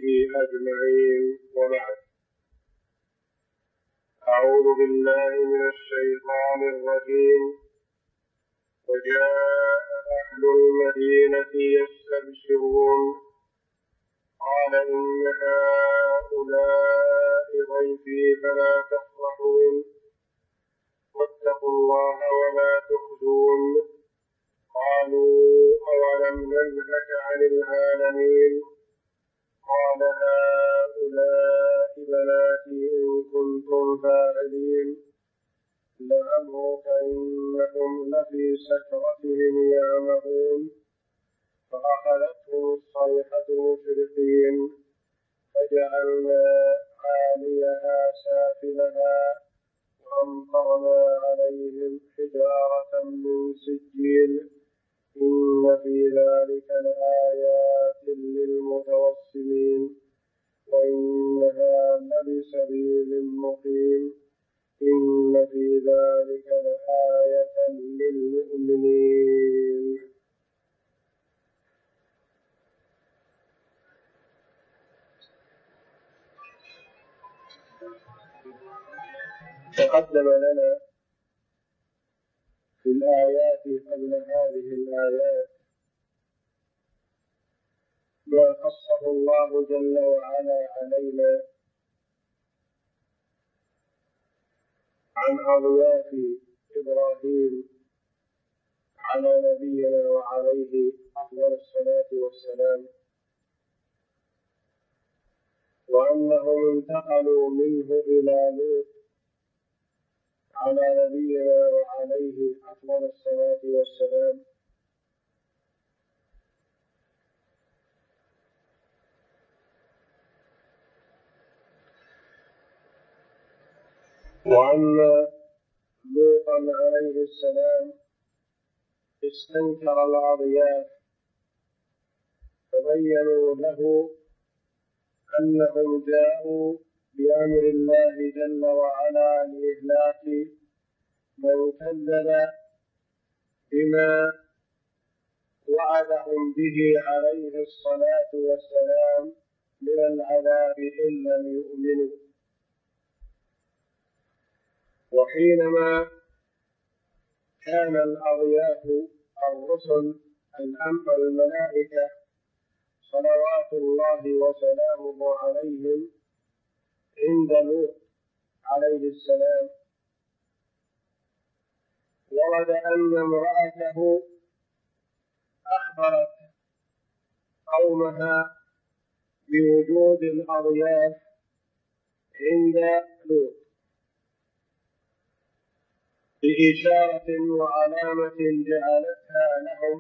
أجمعين، وبعد. أعوذ بالله من الشيطان الرجيم. وجاء أهل المدينة يستبشرون قال إن هؤلاء ضيفي فلا تفرحون واتقوا الله ولا تخزون. قالوا أولم ننهك عن العالمين؟ قال هؤلاء بناتي إن كنتم فاعلين. لعمرك إنهم لفي سكرتهم يعمهون. فأخذتهم الصيحة مشرقين فجعلنا عاليها سافلها وأمطرنا عليهم حجارة من سجيل. إن في ذلك لآيات للمتوسمين وإنها لبسبيل مقيم. إن في ذلك لآية للمؤمنين. تقدم لنا في الآيات قبل هذه الآيات ما قصه الله جل وعلا علينا عن أضياف إبراهيم على نبينا وعليه أفضل الصلاة والسلام، وأنهم انتقلوا منه إلى لوط على نبينا وعليه أفضل الصلاة والسلام. وأن لوطا عليه السلام استنكر الأضياف فبينوا له أنهم جاءوا بأمر الله جل وعلا لإهلاك من كذب بما وعدهم به عليه الصلاة والسلام من العذاب إن لم يؤمنوا. وحينما كان الأضياف الرسل الملائكة صلوات الله وسلامه عليهم عند لوط عليه السلام، ورد أن امرأته أخبرت قومها بوجود الأضياف عند لوط بإشارة وعلامة جعلتها لهم،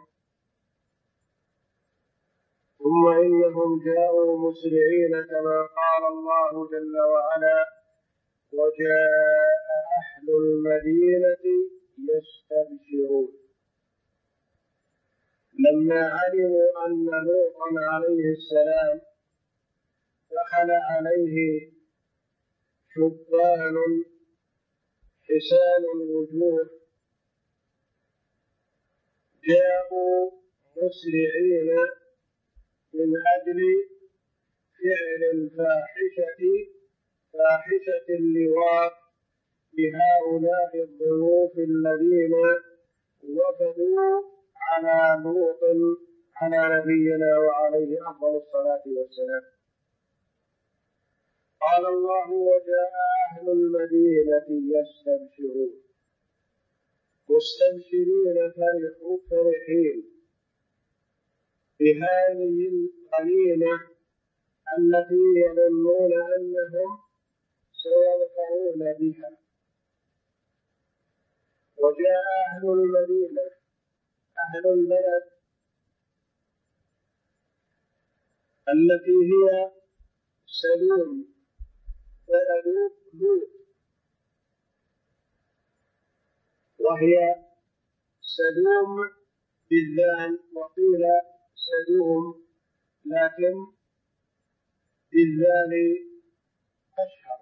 ثم إنهم جاءوا مسرعين كما قال الله جل وعلا: وجاء أهل المدينة يستبشرون. لما علموا أن لوطا عليه السلام دخل عليه شبان حسان الوجوه جاءوا مسرعين من أجل فعل فاحشة اللواط بهؤلاء الضيوف الذين وفدوا على لوط على نبينا وعليه أفضل الصلاة والسلام. قال الله: وجاء أهل المدينة يستبشرون، مستبشرين فرحين بهذه القرينة التي يظنون أنهم سيظفرون بها. وجاء أهل المدينة، أهل البلد التي هي سدوم، بلد لوط، وهي سدوم بالذال، وقيل سدوم لكن بالذال أشهر.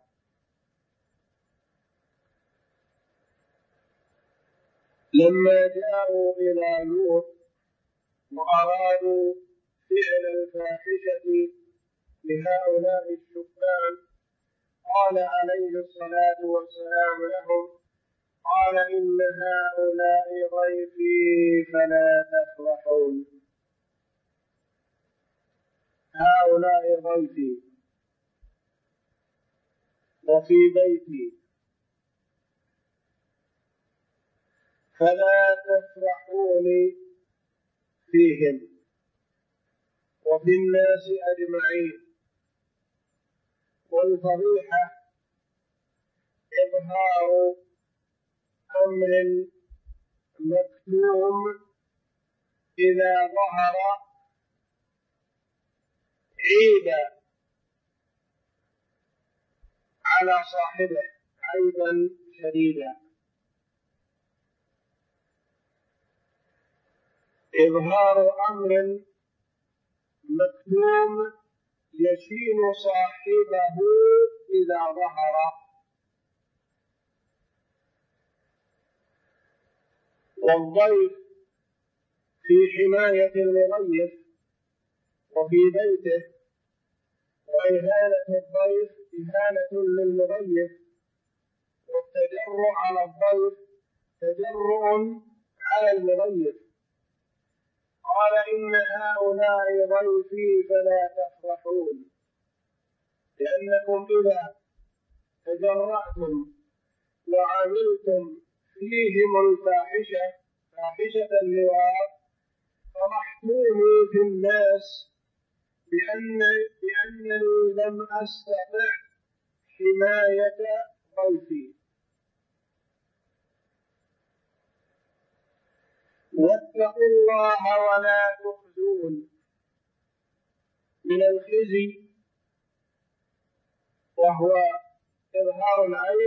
لما جاءوا إلى لوط وأرادوا فعل الفاحشة لهؤلاء الشبان قال عليه الصلاة والسلام لهم: قال إن هؤلاء ضيفي فلا تفرحون. هؤلاء ضيفي وفي بيتي فلا تفرحون فيهم وفي الناس أجمعين. والفضيحة إظهار أمر مكتوم إذا ظهر عيبا على صاحبه عيبا شديدا. إظهار أمر مكتوم يشين صاحبه إذا ظهر. والضيف في حماية المضيف وفي بيته، وإهانة الضيف إهانة للمضيف، والتجرؤ على الضيف تجرؤ على المضيف. قال إن هؤلاء ضيفي فلا تفرحون، لأنكم إذا تجرأتم وعملتم فيهم الفاحشة فاحشة اللواط فرحتوني في الناس بأنني لم أستطع حماية ضيفي. واتقوا الله ولا تخزون. من الخزي وهو إظهار العيب،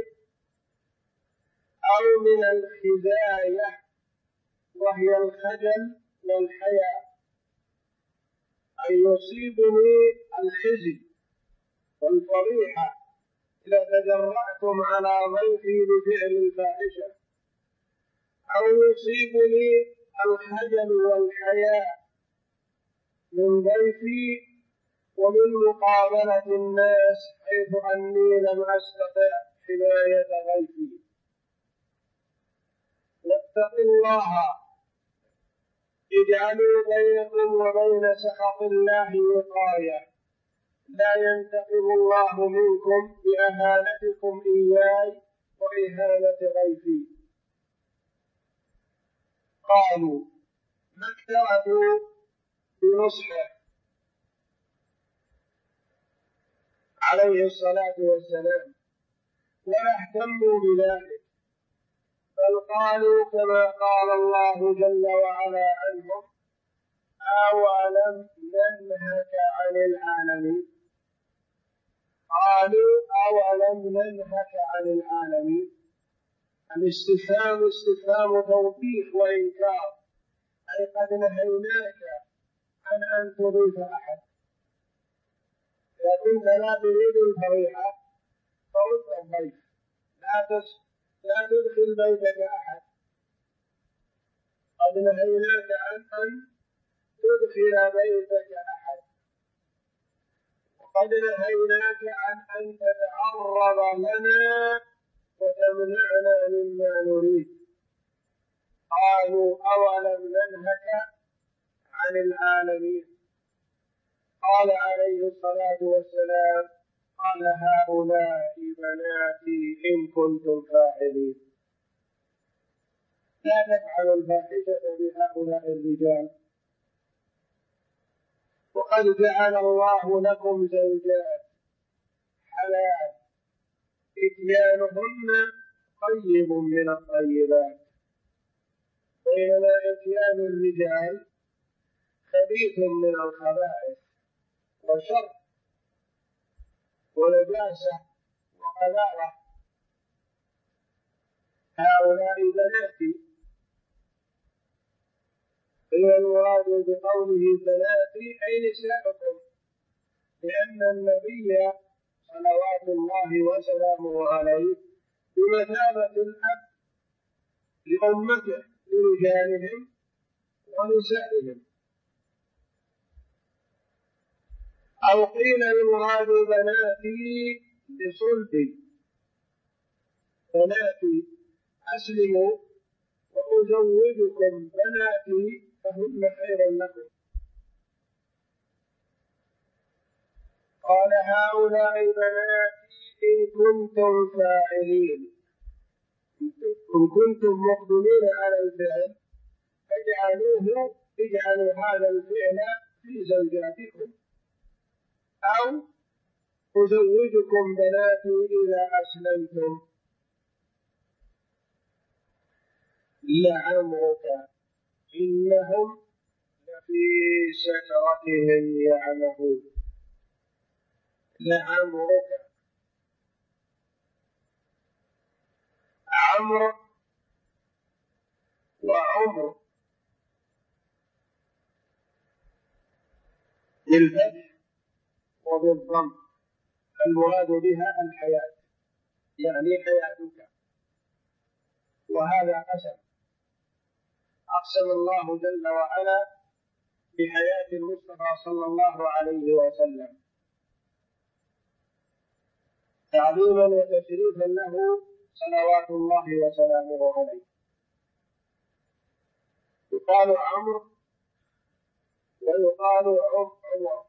أو من الخزاية وهي الخجل والحياء، أن يصيبني الخزي والفضيحة إذا تجرأتم على ضيفي بفعل الفاحشة، أو يصيبني الخجل والحياء من ضيفي ومن مقابلة الناس حيث أني لم أستطع حماية ضيفي. واتقوا الله، اجعلوا بينكم وبين سخط الله وقاية، لا ينتقم الله منكم بأهانتكم إياي وإهانة ضيفي. قالوا: ما اكترثوا بنصحه عليه الصلاة والسلام ولا اهتموا بذلك، بل قالوا كما قال الله جل وعلا عنهم: أولم ننهك عن العالمين. قالوا: أولم ننهك عن العالمين. الاستفهام استفهام توبيخ وإنكار، أي قد نهيناك عن أن تضيف أحد. إذا كنت لا تريد الفضيحة فرد الضيف، لا تدخل بيتك أحد. قد نهيناك عن أن تدخل بيتك أحد، وقد نهيناك عن أن تتعرض لنا وتمنعنا مما نريد. قالوا: أولم ننهك عن العالمين. قال عليه الصلاة والسلام: قال هؤلاء بناتي إن كنتم فاعلين. لا تفعلوا الفاحشة بهؤلاء الرجال، وقد جعل الله لكم زوجات حلال إتيانهن طيب من الطيبات، بينما إتيان الرجال خبيث من الخبائث وشر ونجاسة وقذارة. هؤلاء بناتي، هي المراد بقوله بناتي أي نساءكم، لأن النبي صلوات الله وسلامه عليه بمثابة الأب لأمته لرجالهم ونسائهم. أو قيل المراد بناتي بصلبي، بناتي أسلموا وأزوجكم بناتي فهن خير لكم. قال هؤلاء بناتي إن كنتم فاعلين، إن كنتم مقدمين على الفعل اجعلوا هذا الفعل في زوجاتكم، أو أزوجكم بناتي إذا أسلمتم. لعمرك إنهم لفي سكرتهم يعمهون. لعمرك، عمرو وعمر بالفتح وبالضم، المراد بها الحياة، يعني حياتك. وهذا أقسم الله جل وعلا بحياة المصطفى صلى الله عليه وسلم تعظيما وتشريفا له صلوات الله وسلامه عليه. يقال عمرو ويقال عمر،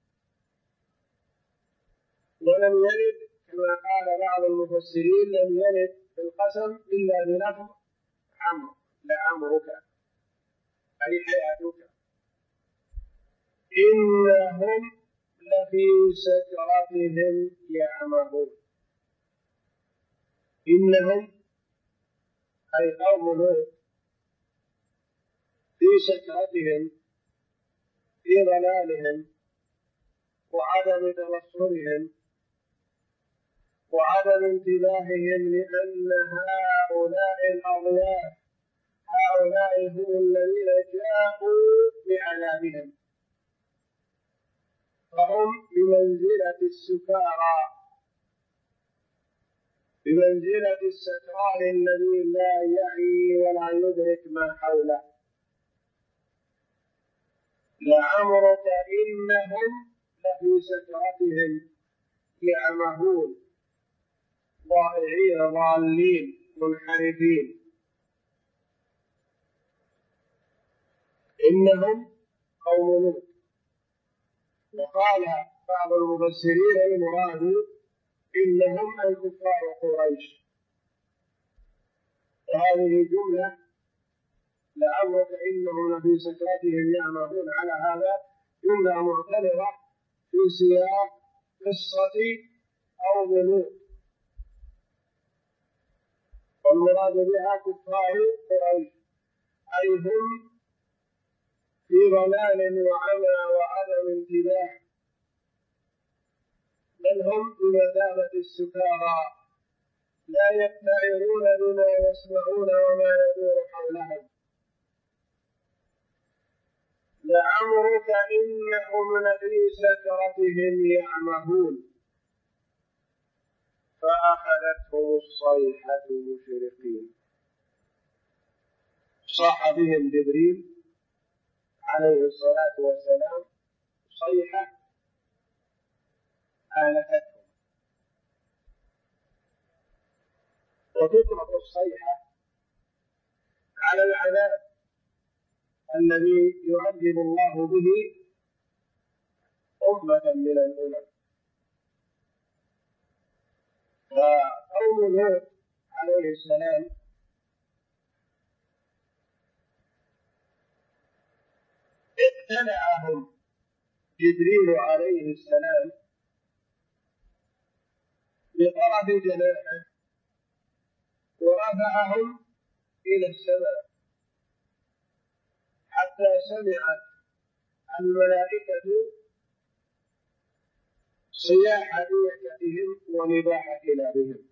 ولم يرد كما قال بعض المفسرين لم يرد في القسم إلا بلفظ عمرو. لعمرك أي حياتك. إنهم لفي سكرتهم يعمهون. إنهم أي قوم لوط في سكرتهم، في ضلالهم وعدم تبصرهم وعدم انتباههم، لأن هؤلاء الأضياف هؤلاء هم الذين جاءوا بعذابهم، فهم بمنزلة السكارى، بمنزلة السكران الذي لا يعي ولا يدرك ما حوله. لعمرك إنهم لفي سكرتهم يعمهون، ضائعين ضالين منحرفين. إنهم قوم لوط. وقال بعض المفسرين المراد إنهم أي كفار قريش. وهذه جملة لعمرك إنهم لفي سكرتهم يعمهون على هذا جملة معتبرة في سياق قصة قوم لوط، والمراد بها كفار قريش، أي هم في ضلال وعمى وعدم انتباه، بل هم بمثابة السكارى لا يتعظون بما يسمعون وما يدور حولهم. لعمرك إنهم لفي سكرتهم يعمهون فأخذتهم الصيحة مشرقين. صاح بهم جبريل عليه الصلاة والسلام صيحة آلفتهم. وتطلق الصيحة على العذاب الذي يعذب الله به أمة من الأمم. وقوم لوط عليه السلام ابتلعهم جبريل عليه السلام بطرف جناحه ورفعهم إلى السماء حتى سمعت الملائكة صياح ديكتهم ونباح كلابهم،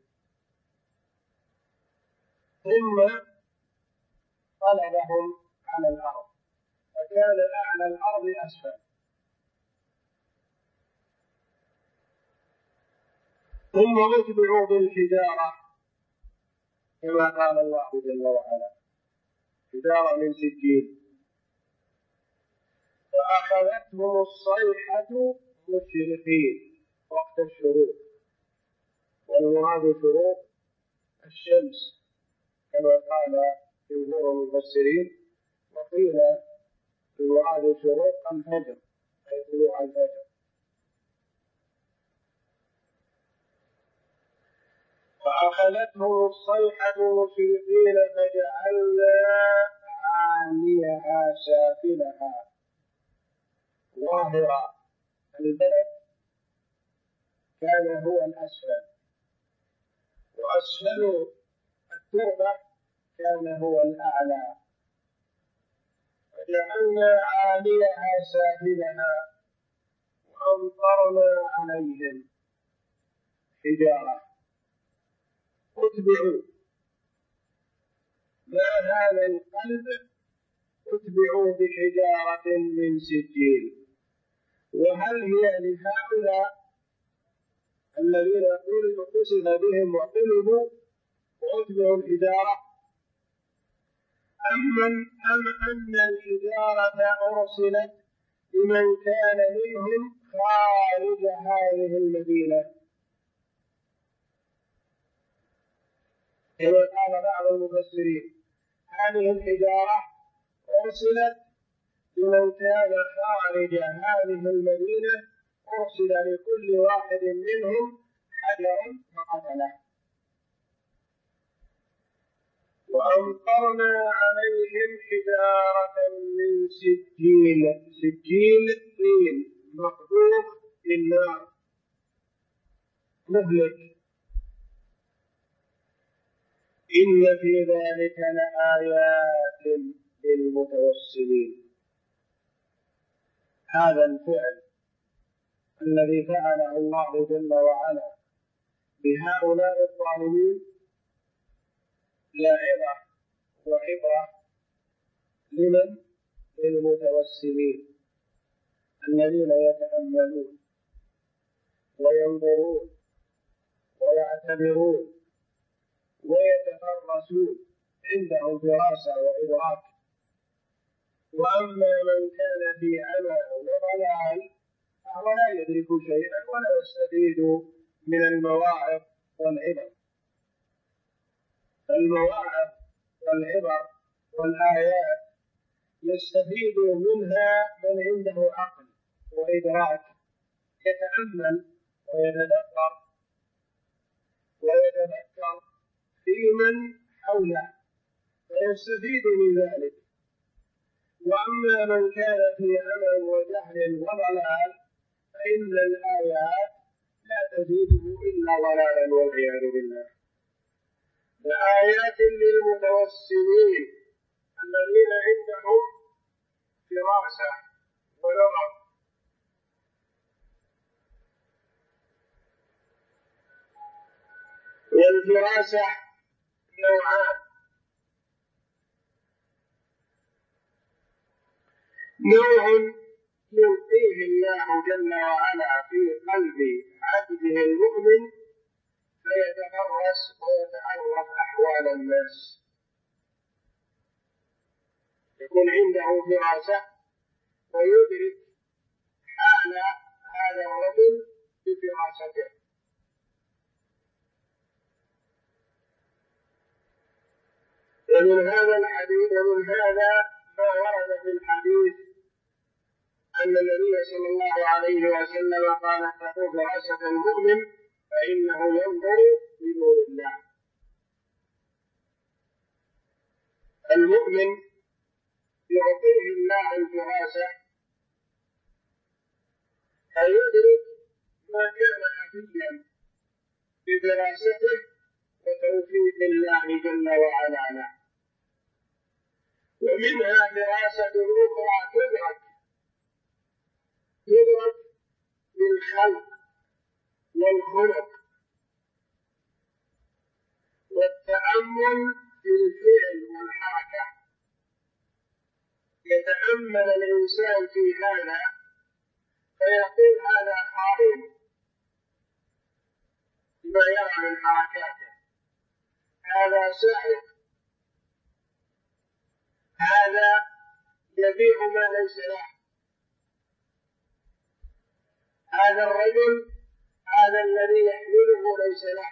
ثم قلبهم على الأرض فكان أعلى الأرض أسفل، ثم أتبعوا بالحجارة كما قال الله جل وعلا حجارة من سجيل، فأخذتهم الصيحة مشرقين وقت الشروق، والمراد شروق الشمس كما قال جمهور المفسرين، وقيل المراد شروق الفجر أي طلوع الفجر. فأخذتهم الصيحة مشرقين فجعلنا عاليها سافلها. ظاهر البلد كان هو الأسفل، وأسفل التربة كان هو الأعلى. فجعلنا عاليها سافلها وأمطرنا عليهم حجارة. اتبعوا مع هذا القلب، اتبعوا بحجارة من سجيل. وهل هي لهؤلاء الذين قصد بهم وقلبوا واتبعوا الحجارة، أم أن الحجارة أرسلت لمن كان منهم خارج هذه المدينة؟ كما قال بعض المفسرين هذه الحجارة أرسلت لمن كان خارج هذه المدينة، أرسل لكل واحد منهم حجر فقتله. وأمطرنا عليهم حجارة من سجيل. سجيل طين مقذوف بالنار مهلك. إن في ذلك لآيات للمتوسمين. هذا الفعل الذي فعله الله جل وعلا بهؤلاء الظالمين لعظة وعبرة لمن؟ للمتوسمين الذين يتأملون وينظرون ويعتبرون ويتفرسون، عندهم فراسة وإدراك. وأما من كان في عمى وضلال فهو لا يدرك شيئا ولا يستفيد من المواعظ والعبر. المواعظ والعبر والآيات يستفيد منها من عنده عقل وإدراك، يتأمل ويتدبر ويتذكر في من حوله ويستفيد من ذلك. وأما من كان في عمى وجهل وضلال فإن الآيات لا تزيده إلا ضلالا والعياذ بالله. لآيات للمتوسمين الذين عندهم فراسة ونظر. والفراسة نوعان: نوع يلقيه الله جل وعلا في قلب عبده المؤمن فيتفرس ويتعرف أحوال الناس، يكون عنده فراسة ويدرك حال هذا الرجل بفراسته. ومن هذا الحديث ما ورد في الحديث أن النبي صلى الله عليه وسلم قال: اتقوا فراسة المؤمن فإنه ينظر بنور الله. المؤمن يعطيه الله الفراسة فيدرك ما كان خفيا بدراسته وتوفيق الله جل وعلا له. ومنها دراسة أخرى تدرك بالخلق والخلق والتأمل في الفعل والحركة. يتأمل الإنسان في هذا فيقول: هذا خائن بما يرى من حركاته، هذا سائق، هذا يبيع ما ليس له، هذا الرجل هذا الذي يحمله ليس له،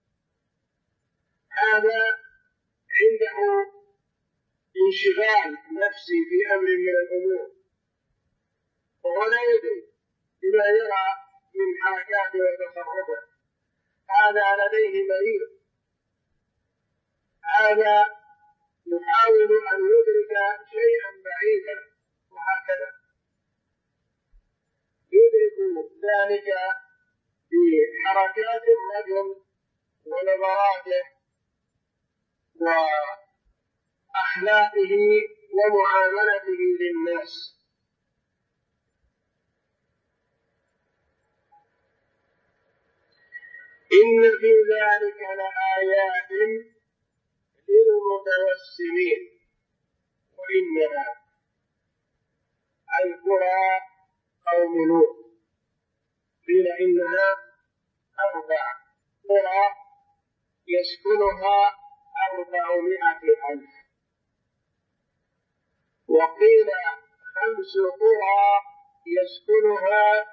هذا عنده انشغال نفسي في أمر من الأمور وهو لا يدري بما يرى من حركاته وتصرفه، هذا لديه مريض، هذا يحاول أن يدرك شيئا بعيدا، وهكذا يدرك ذلك بحركات الرجل ونظراته وأخلاقه ومعاملته للناس. إن في ذلك لآيات للمتوسمين. وإنها القرى قوم نوح، قيل إنها 4 قرى يسكنها 400,000، وقيل 5 قرى يسكنها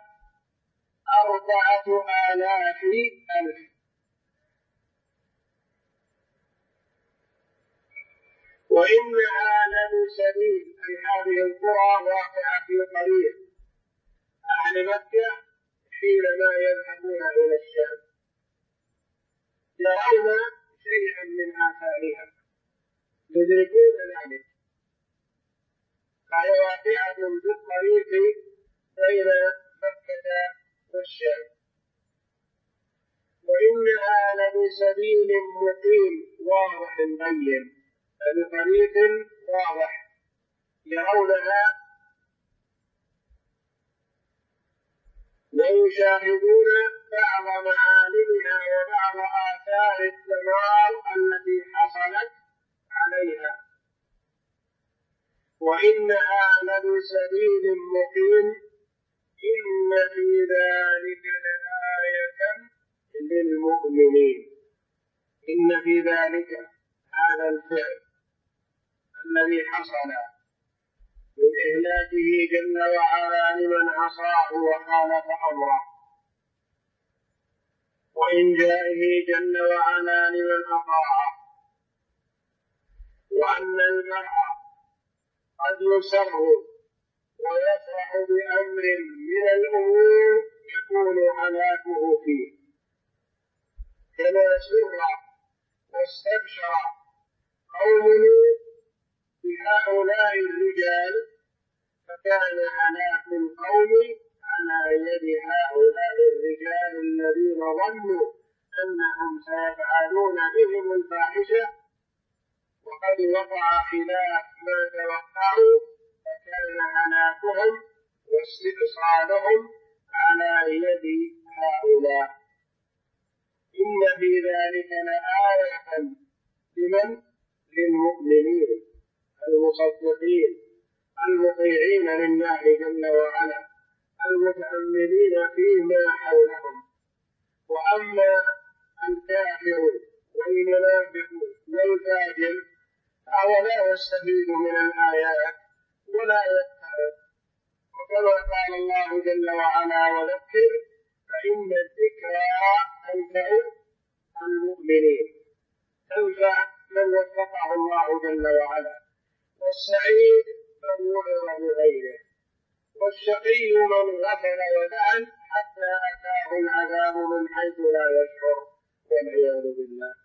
4,000. وإنها لبسبيل، أي هذه القرى واقعة في طريق أهل مكة حينما يذهبون إلى الشام، يرون شيئا من آثارها يدركون ذلك، فهي واقعة في الطريق بين مكة والشام. وإنها لبسبيل مقيم واضح بين، بطريق واضح يرونها ويشاهدون بعض معالمها وبعض آثار الدمار التي حصلت عليها. وإنها لبسبيل مقيم، إن في ذلك لآية للمؤمنين. إن في ذلك هذا الفعل الذي حصل من إهلاكه جل وعلا لمن عصاه وخالف أمره، وإنجائه جل وعلا لمن أطاعه، وأن المرء قد يسر ويفرح بأمر من الأمور يكون هلاكه فيه، كما سر واستبشر قوم بهؤلاء الرجال، فكان هلاك القوم على يد هؤلاء الرجال الذين ظنوا أنهم سيفعلون بهم الفاحشة، وقد وقع خلاف ما توقعوا، فكان هلاكهم واستئصالهم على يد هؤلاء. إن في ذلك لآية لمن؟ للمؤمنين المصدقين المطيعين لله جل وعلا المتأملين فيما حولهم. وأما الكافر والمنافق والفاجر فهو لا يستفيد من الآيات ولا يتعظ، وكما قال الله جل وعلا: وذكر فإن الذكرى تنفع المؤمنين، تنفع من وفقه الله جل وعلا، والسعيد من وعظ بغيره، والشقي من غفل ودعا حتى أتاه العذاب من حيث لا يشعر، والعياذ بالله.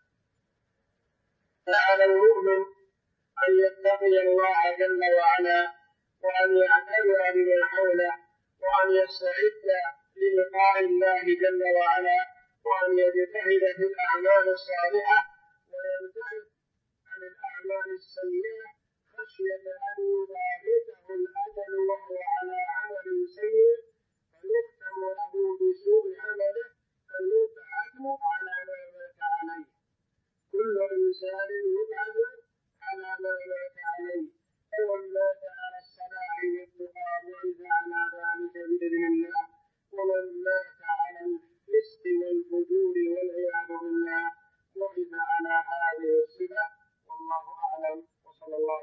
فعلى المؤمن أن يتقي الله جل وعلا، وأن يعتبر بما حوله، وأن يستعد للقاء الله جل وعلا، وأن يجتهد في الأعمال الصالحة ويبتعد عن الأعمال السيئة خشية أن يباغته الأجل وهو على عمل سيء فيختم له بسوء عمله فيبعث على ما مات عليه. كل إنسان يبعث على ما مات عليه، فمن مات على الصلاح والتقى بعث على ذلك بإذن الله، ومن مات على الفسق والفجور والعياذ بالله بعث على هذه الصفة. والله أعلم، وصلى الله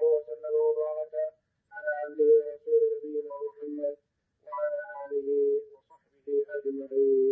أجمعين.